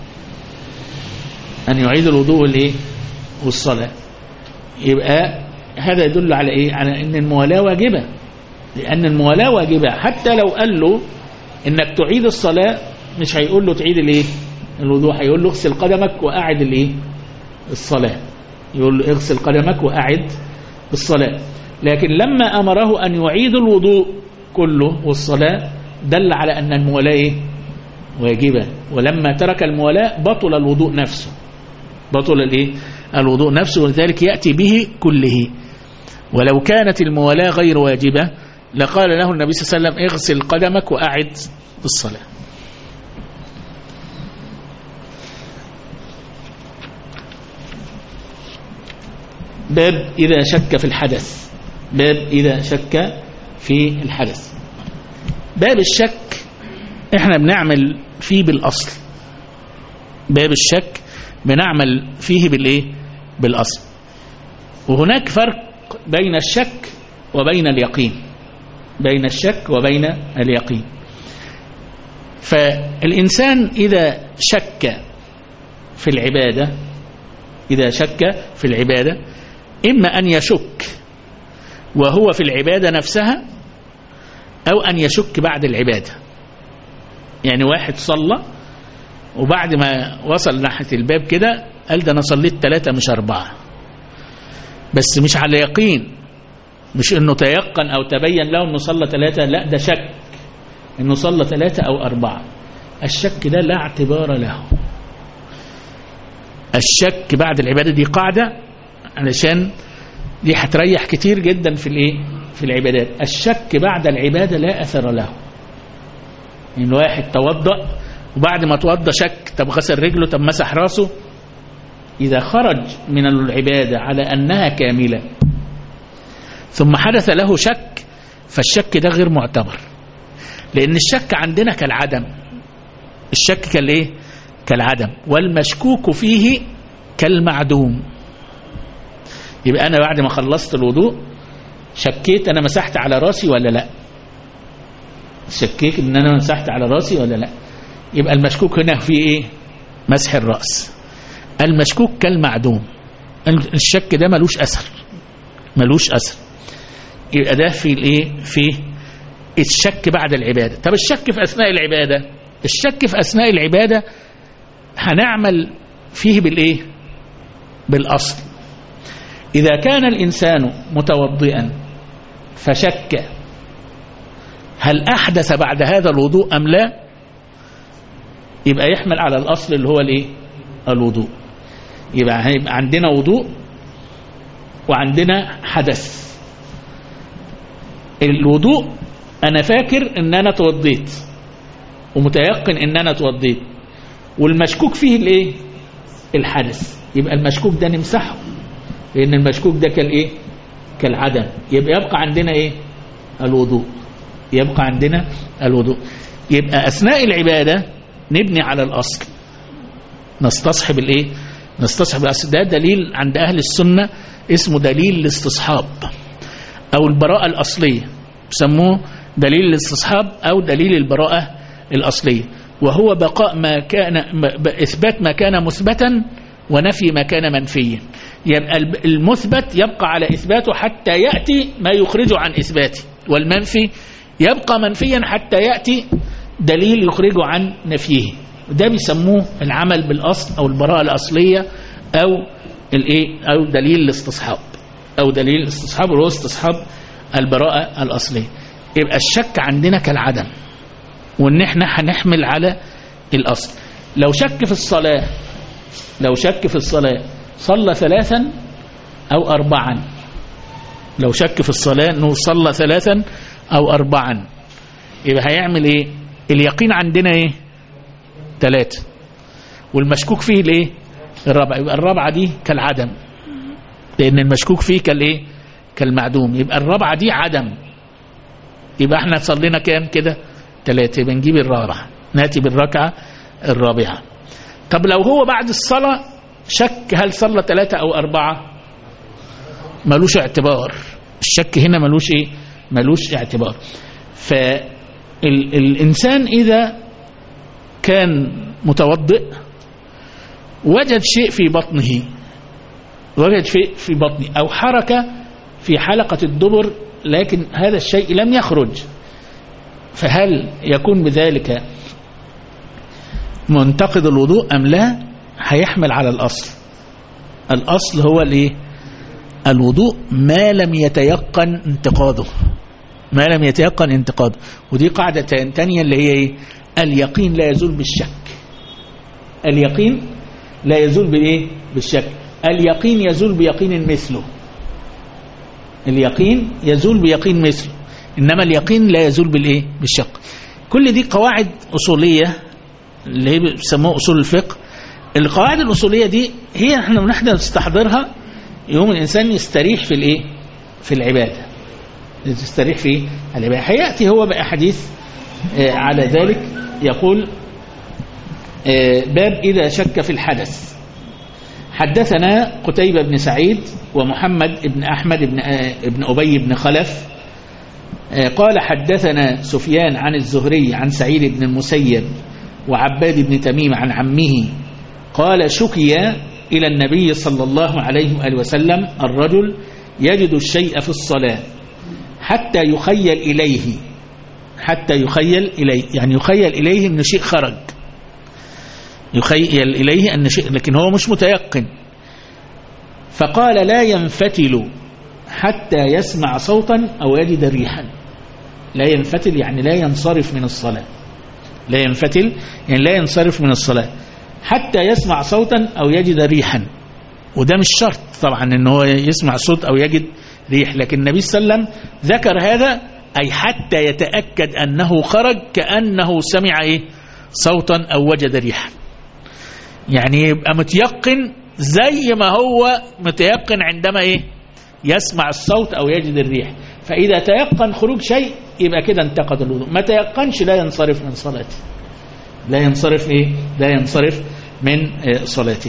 والصلاة، يبقى هذا يدل على إيه؟ على أن الموالاة واجبة، لأن الموالاة واجبة. حتى لو قال له إنك تعيد الصلاة مش هيقول له تعيد الإيه؟ الوضوء، هيقول له اغسل قدمك وأعد الإيه؟ الصلاة. يقول له اغسل قدمك وأعد الصلاة. لكن لما أمره أن يعيد الوضوء كله والصلاة دل على أن الموالاة إيه؟ واجبة. ولما ترك الموالاة بطل الوضوء نفسه، بطل الإيه؟ الوضوء نفسه، ولذلك يأتي به كله. ولو كانت الموالاة غير واجبة لقال له النبي صلى الله عليه وسلم اغسل قدمك وأعد الصلاة. باب إذا شك في الحدث. باب إذا شك في الحدث. باب الشك احنا بنعمل فيه بالأصل. باب الشك بنعمل فيه بالإيه؟ بالأصل. وهناك فرق بين الشك وبين اليقين، بين الشك وبين اليقين. فالإنسان إذا شك في العبادة، إذا شك في العبادة إما أن يشك وهو في العبادة نفسها، أو أن يشك بعد العبادة. يعني واحد صلى وبعد ما وصل ناحية الباب كده قال ده أنا صليت 3 مش 4، بس مش على يقين، مش إنه تيقن أو تبين له إنه صلى 3، لا ده شك إنه صلى 3 أو 4. الشك ده لا اعتبار له. الشك بعد العبادة دي قاعدة علشان دي هتريح كتير جدا في الايه؟ في العبادات. الشك بعد العبادة لا أثر له. يعني الواحد توضأ وبعد ما توضأ شك، طب غسل رجله، طب مسح راسه، إذا خرج من العبادة على أنها كاملة ثم حدث له شك فالشك ده غير معتبر، لأن الشك عندنا كالعدم. الشك كالإيه؟ كالعدم، والمشكوك فيه كالمعدوم. يبقى أنا بعد ما خلصت الوضوء شكيت أنا مسحت على راسي ولا لا، شكيت إن أنا مسحت على راسي ولا لا، يبقى المشكوك هنا في إيه؟ مسح الرأس. المشكوك كالمعدوم، الشك ده ملوش أثر، ملوش أثر. يبقى ده في الإيه؟ في الشك بعد العبادة. طب الشك في أثناء العبادة، الشك في أثناء العبادة هنعمل فيه بالإيه؟ بالأصل. إذا كان الإنسان متوضئا فشك هل أحدث بعد هذا الوضوء أم لا، يبقى يحمل على الأصل اللي هو الإيه؟ الوضوء. يبقى هيبقى عندنا وضوء وعندنا حدث. الوضوء أنا فاكر إن أنا توضيت ومتيقن إن أنا توضيت، والمشكوك فيه الإيه؟ الحدث. يبقى المشكوك ده نمسحه، لأن المشكوك ده كالإيه؟ كالعدم. يبقى عندنا إيه؟ الوضوء. يبقى عندنا الوضوء. يبقى أثناء العبادة نبني على الأصل، نستصحب الإيه؟ نستصحب الأصل. ده دليل عند أهل السنة اسمه دليل الاستصحاب أو البراءة الأصلية، بسموه دليل الاستصحاب أو دليل البراءة الأصلية، وهو بقاء ما كان، إثبات ما كان مثبتا ونفي ما كان منفيا. يبقى المثبت يبقى على إثباته حتى يأتي ما يخرجه عن إثباته، والمنفي يبقى منفيا حتى يأتي دليل يخرجه عن نفيه. ده بيسموه العمل بالأصل أو البراءة الأصلية أو الإيه؟ أو دليل الاستصحاب، أو دليل الاستصحاب وهو استصحاب البراءة الأصلية. يبقى الشك عندنا كالعدم، وإن احنا هنحمل على الأصل. لو شك في الصلاة، لو شك في الصلاة صلى 3 أو 4، لو شك في الصلاة أنه صلى 3 أو 4، يبقى هيعمل إيه؟ اليقين عندنا إيه؟ 3، والمشكوك فيه الإيه؟ الرابعة. يبقى الرابعة دي كالعدم، لأن المشكوك فيه كالإيه؟ كالمعدوم. يبقى الرابعة دي عدم. يبقى احنا صلينا كام كده؟ 3. يبقى نجيب الرابعة، نأتي بالركعة الرابعة. طب لو هو بعد الصلاة شك هل صلى 3 أو 4، ملوش اعتبار. الشك هنا ملوش إيه؟ ملوش اعتبار. فالإنسان إذا كان متوضئ وجد شيء في بطنه، وجد شيء في بطنه أو حركة في حلقة الدبر لكن هذا الشيء لم يخرج، فهل يكون بذلك منتقد الوضوء أم لا؟ هيحمل على الأصل. الأصل هو الايه؟ الوضوء ما لم يتيقن انتقاده، ما لم يتيقن انتقاده. ودي قاعدة تانية اللي هي ايه؟ اليقين لا يزول بالشك. اليقين لا يزول بالايه؟ بالشك. اليقين يزول بيقين مثله، اليقين يزول بيقين مثله، إنما اليقين لا يزول بالايه؟ بالشك. كل دي قواعد أصولية اللي هي بيسموها أصول الفقه. القواعد الأصولية دي هي نحن نستحضرها يوم الإنسان يستريح في الايه؟ في العبادة، يستريح في العبادة. هيأتي هو بأحاديث على ذلك. يقول باب إذا شك في الحدث. حدثنا قتيبة بن سعيد ومحمد بن أحمد بن أبي بن خلف قال حدثنا سفيان عن الزهري عن سعيد بن المسيب وعباد بن تميم عن عمه قال شكي إلى النبي صلى الله عليه وآله وسلم الرجل يجد الشيء في الصلاة حتى يخيل إليه، حتى يخيل إليه يعني يخيل إليه أن شيء خرج، يخيل إليه أن شيء، لكن هو مش متيقن. فقال لا ينفتل حتى يسمع صوتا أو يجد ريحا. لا ينفتل يعني لا ينصرف من الصلاة، لا ينفتل يعني لا ينصرف من الصلاة حتى يسمع صوتا أو يجد ريحا. وده مش شرط طبعا أنه هو يسمع صوت أو يجد ريح، لكن النبي صلى الله عليه وسلم ذكر هذا أي حتى يتأكد أنه خرج كأنه سمع إيه؟ صوتا أو وجد ريحا. يعني يبقى متيقن زي ما هو متيقن عندما إيه؟ يسمع الصوت أو يجد الريح. فإذا تيقن خروج شيء يبقى كده انتقد الوضوء، ما تيقنش لا ينصرف من صلاته، لا ينصرف إيه؟ لا ينصرف من صلاته.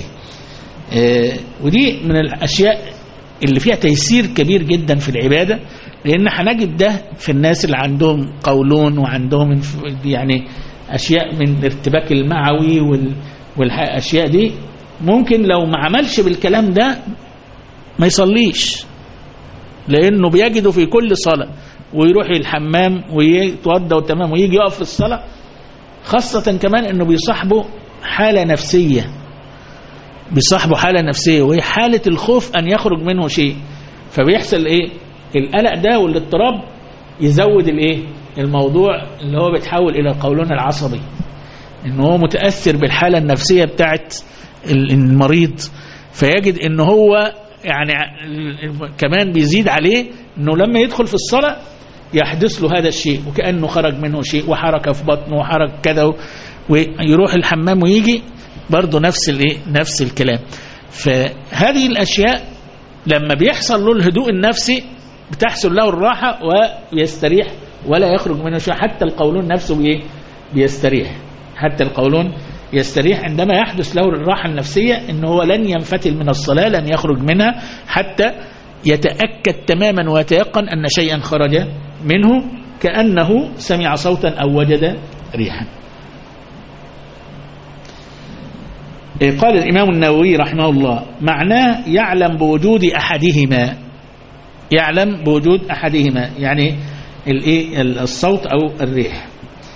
ودي من الأشياء اللي فيها تيسير كبير جدا في العبادة، لأن هنجد ده في الناس اللي عندهم قولون وعندهم يعني أشياء من الارتباك المعوي والأشياء دي، ممكن لو ما عملش بالكلام ده ما يصليش، لأنه بيجده في كل صلاة ويروح الحمام ويتوضى وتمام ويجي يقف في الصلاة، خاصة كمان أنه بيصاحبه حالة نفسية، بيصاحبه حالة نفسية وهي حالة الخوف أن يخرج منه شيء. فبيحصل إيه؟ القلق ده والاضطراب يزود الإيه؟ الموضوع اللي هو بيتحول إلى القولون العصبي، إنه هو متأثر بالحالة النفسية بتاعت المريض، فيجد إنه هو يعني كمان بيزيد عليه إنه لما يدخل في الصلاة يحدث له هذا الشيء وكأنه خرج منه شيء وحركة في بطنه وحركة كذا، ويروح الحمام ويجي برضه نفس الكلام. فهذه الأشياء لما بيحصل له الهدوء النفسي بتحصل له الراحة ويستريح ولا يخرج منه شيء. حتى القولون نفسه بيستريح، حتى القولون يستريح عندما يحدث له الراحة النفسية إنه هو لن ينفتل من الصلاة، لن يخرج منها حتى يتأكد تماما ويتيقن أن شيئا خرج منه كأنه سمع صوتا أو وجد ريحا. قال الإمام النووي رحمه الله معناه يعلم بوجود أحدهما، يعلم بوجود أحدهما يعني الصوت أو الريح.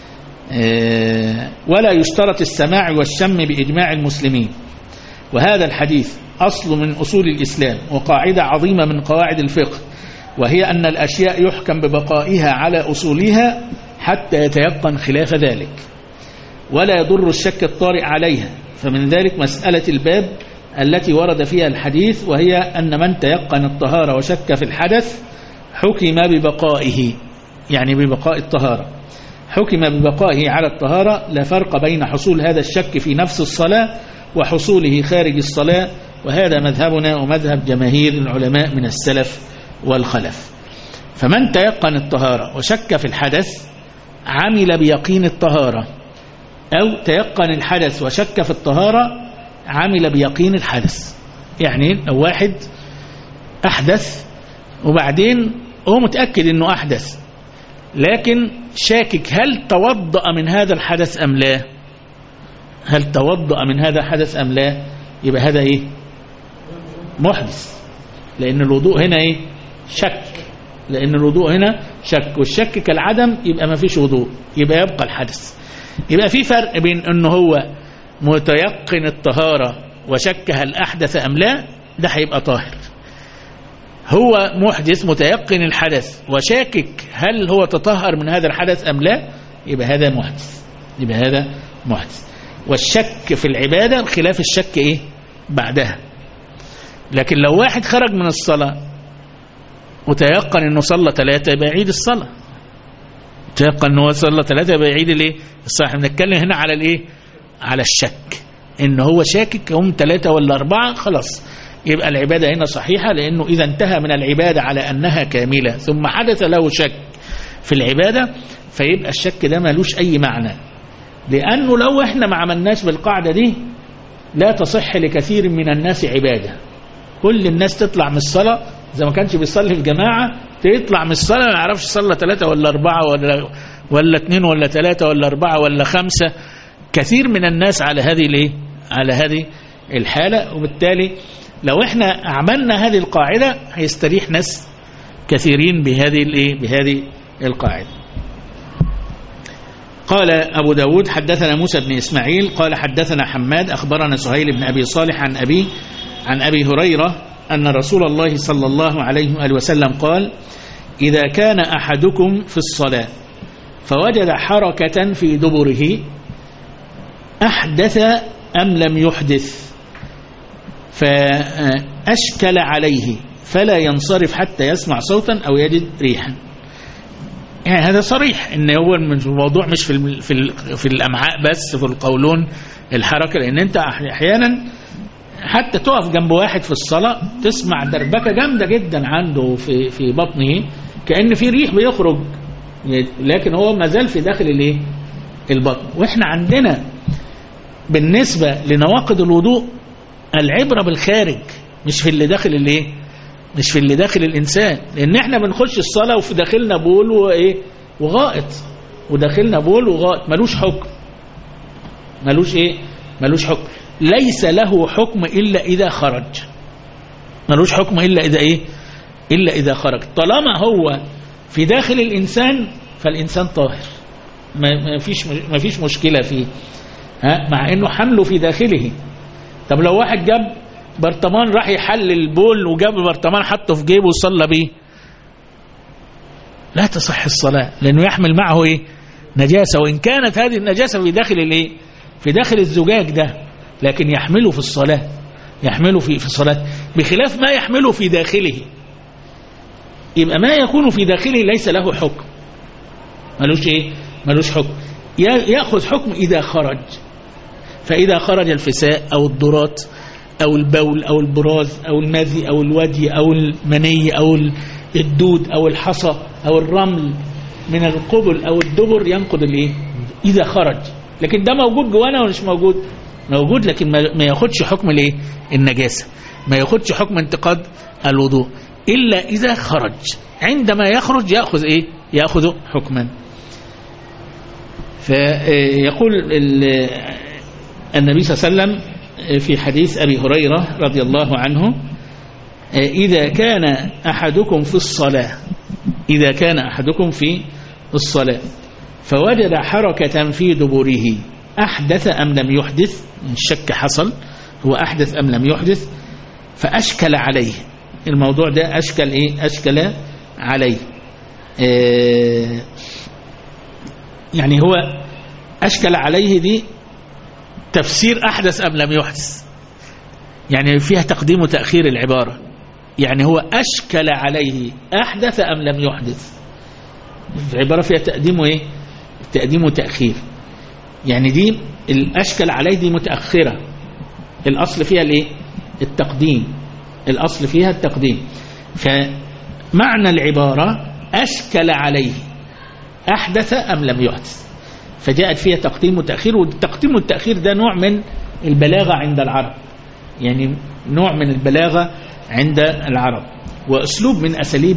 ولا يشترط السماع والشم بإجماع المسلمين. وهذا الحديث أصل من أصول الإسلام وقاعدة عظيمة من قواعد الفقه، وهي أن الأشياء يحكم ببقائها على أصولها حتى يتيقن خلاف ذلك، ولا يضر الشك الطارئ عليها. فمن ذلك مسألة الباب التي ورد فيها الحديث، وهي أن من تيقن الطهارة وشك في الحدث حكم ببقائه، يعني ببقاء الطهارة، حكم ببقائه على الطهارة. لا فرق بين حصول هذا الشك في نفس الصلاة وحصوله خارج الصلاة، وهذا مذهبنا ومذهب جماهير العلماء من السلف والخلف. فمن تيقن الطهارة وشك في الحدث عمل بيقين الطهارة، أو تيقن الحدث وشك في الطهارة عمل بيقين الحدث. يعني لو واحد أحدث وبعدين هو متأكد أنه أحدث لكن شاكك هل توضأ من هذا الحدث أم لا، هل توضأ من هذا الحدث أم لا، يبقى هذا إيه؟ محدث، لأن الوضوء هنا إيه؟ شك، لأن الوضوء هنا شك، والشك كالعدم يبقى ما فيش وضوء، يبقى يبقى الحدث. يبقى في فرق بين أنه هو متيقن الطهارة وشك هل أحدث أم لا، ده هيبقى طاهر. هو محدث متيقن الحدث وشاكك هل هو تطهر من هذا الحدث أم لا، يبقى هذا محدث، يبقى هذا محدث. والشك في العبادة خلاف الشك إيه بعدها. لكن لو واحد خرج من الصلاة وتيقن أنه صلى 3 يبقى يعيد الصلاة، تيقن أنه صلى 3 يبقى يعيد الإيه الصلاة. بنتكلم هنا على الإيه على الشك، إن هو شاكك هم 3 ولا 4 خلاص، يبقى العبادة هنا صحيحة، لأنه إذا انتهى من العبادة على أنها كاملة ثم حدث له شك في العبادة فيبقى الشك ده ملوش أي معنى. لأنه لو إحنا ما عملناش بالقاعدة دي لا تصح لكثير من الناس عبادة. كل الناس تطلع من الصلاة إذا ما كانش بيصلي في جماعة، تطلع من الصلاة ما يعرفش صلى 3 ولا 4 ولا 2 ولا 3 ولا 4 ولا 5. كثير من الناس على هذه الايه على هذه الحالة. وبالتالي لو احنا عملنا هذه القاعدة هيستريح ناس كثيرين بهذه القاعدة. قال أبو داود حدثنا موسى بن إسماعيل قال حدثنا حماد أخبرنا سهيل بن أبي صالح عن أبي هريرة أن رسول الله صلى الله عليه وآله وسلم قال: إذا كان أحدكم في الصلاة فوجد حركة في دبره أحدث أم لم يحدث فأشكل عليه فلا ينصرف حتى يسمع صوتا أو يجد ريحا. يعني هذا صريح ان هو الموضوع مش في الامعاء بس، في القولون الحركه، لان انت احيانا حتى تقف جنب واحد في الصلاه تسمع دربكه جامده جدا عنده في بطنه كأن في ريح بيخرج، لكن هو ما زال في داخل البطن. واحنا عندنا بالنسبه لنواقض الوضوء العبره بالخارج مش في اللي داخل مش في اللي داخل الإنسان، لأن احنا بنخش الصلاة وفي داخلنا بول وغائط، وداخلنا بول وغائط ملوش حكم، ملوش حكم، ليس له حكم إلا إذا خرج، ملوش حكم إلا إذا إلا إذا خرج. طالما هو في داخل الإنسان فالإنسان طاهر، ما فيش مشكلة فيه، مع إنه حمله في داخله. طب لو واحد جاب برطمان راح يحلل البول وجاب برطمان حطه في جيبه وصلى بيه، لا تصح الصلاة، لأنه يحمل معه نجاسة، وإن كانت هذه النجاسة في داخل في داخل الزجاج ده، لكن يحمله في الصلاة، يحمله في الصلاة، بخلاف ما يحمله في داخله. يبقى ما يكون في داخله ليس له حكم، ملوش حكم، يأخذ حكم إذا خرج. فإذا خرج الفساء أو الضرات أو البول أو البراز أو المذي أو الودي أو المني أو الدود أو الحصى أو الرمل من القبل أو الدبر ينقض إذا خرج. لكن ده موجود جوانا ولا مش موجود؟ موجود، لكن ما ياخدش حكم النجاسة، ما ياخدش حكم انتقاد الوضوء إلا إذا خرج. عندما يخرج يأخذ يأخذ حكما. فيقول النبي صلى الله عليه وسلم في حديث أبي هريرة رضي الله عنه: إذا كان أحدكم في الصلاة، إذا كان أحدكم في الصلاة فوجد حركة في دبره أحدث أم لم يحدث، الشك حصل هو أحدث أم لم يحدث، فأشكل عليه. الموضوع ده أشكل عليه، يعني هو أشكل عليه دي تفسير أحدث أم لم يحدث، يعني فيها تقديم وتأخير العبارة. يعني هو أشكل عليه أحدث أم لم يحدث، العبارة فيها تقديم وتأخير. يعني دي الأشكل عليه دي متأخرة، الأصل فيها التقديم، الأصل فيها التقديم. فمعنى العبارة أشكل عليه أحدث أم لم يحدث، فجاءت فيها تقديم وتأخير. والتقديم والتأخير ده نوع من البلاغة عند العرب، يعني نوع من البلاغة عند العرب، وأسلوب من أساليب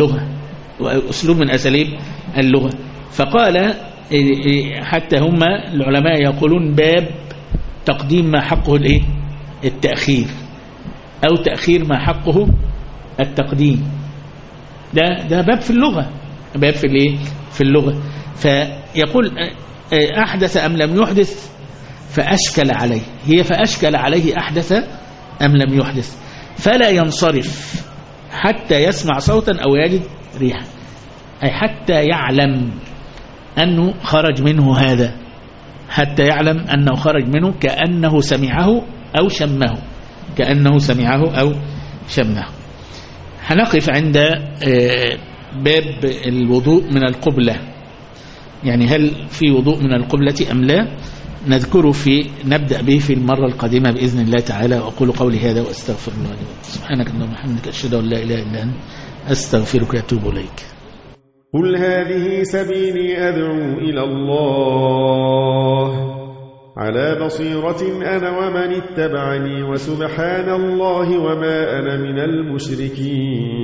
اللغة. فقال حتى هم العلماء يقولون باب تقديم ما حقه التأخير، أو تأخير ما حقه التقديم. ده باب في اللغة، باب في الايه في اللغة. فيقول أحدث أم لم يحدث فأشكل عليه، هي فأشكل عليه أحدث أم لم يحدث، فلا ينصرف حتى يسمع صوتا أو يجد ريحا، أي حتى يعلم أنه خرج منه هذا، حتى يعلم أنه خرج منه كأنه سمعه أو شمه، كأنه سمعه أو شمه. هنقف عند باب الوضوء من القبلة، يعني هل في وضوء من القبلة أم لا، نذكره نبدأ به في المرة القادمة بإذن الله تعالى. وأقول قولي هذا وأستغفر الله لي ولكم. سبحانك اللهم وبحمدك أشهد أن لا إله إلا أنت أستغفرك وأتوب إليك. قل هذه سبيلي أدعو إلى الله على بصيرة أنا ومن اتبعني، وسبحان الله وما أنا من المشركين.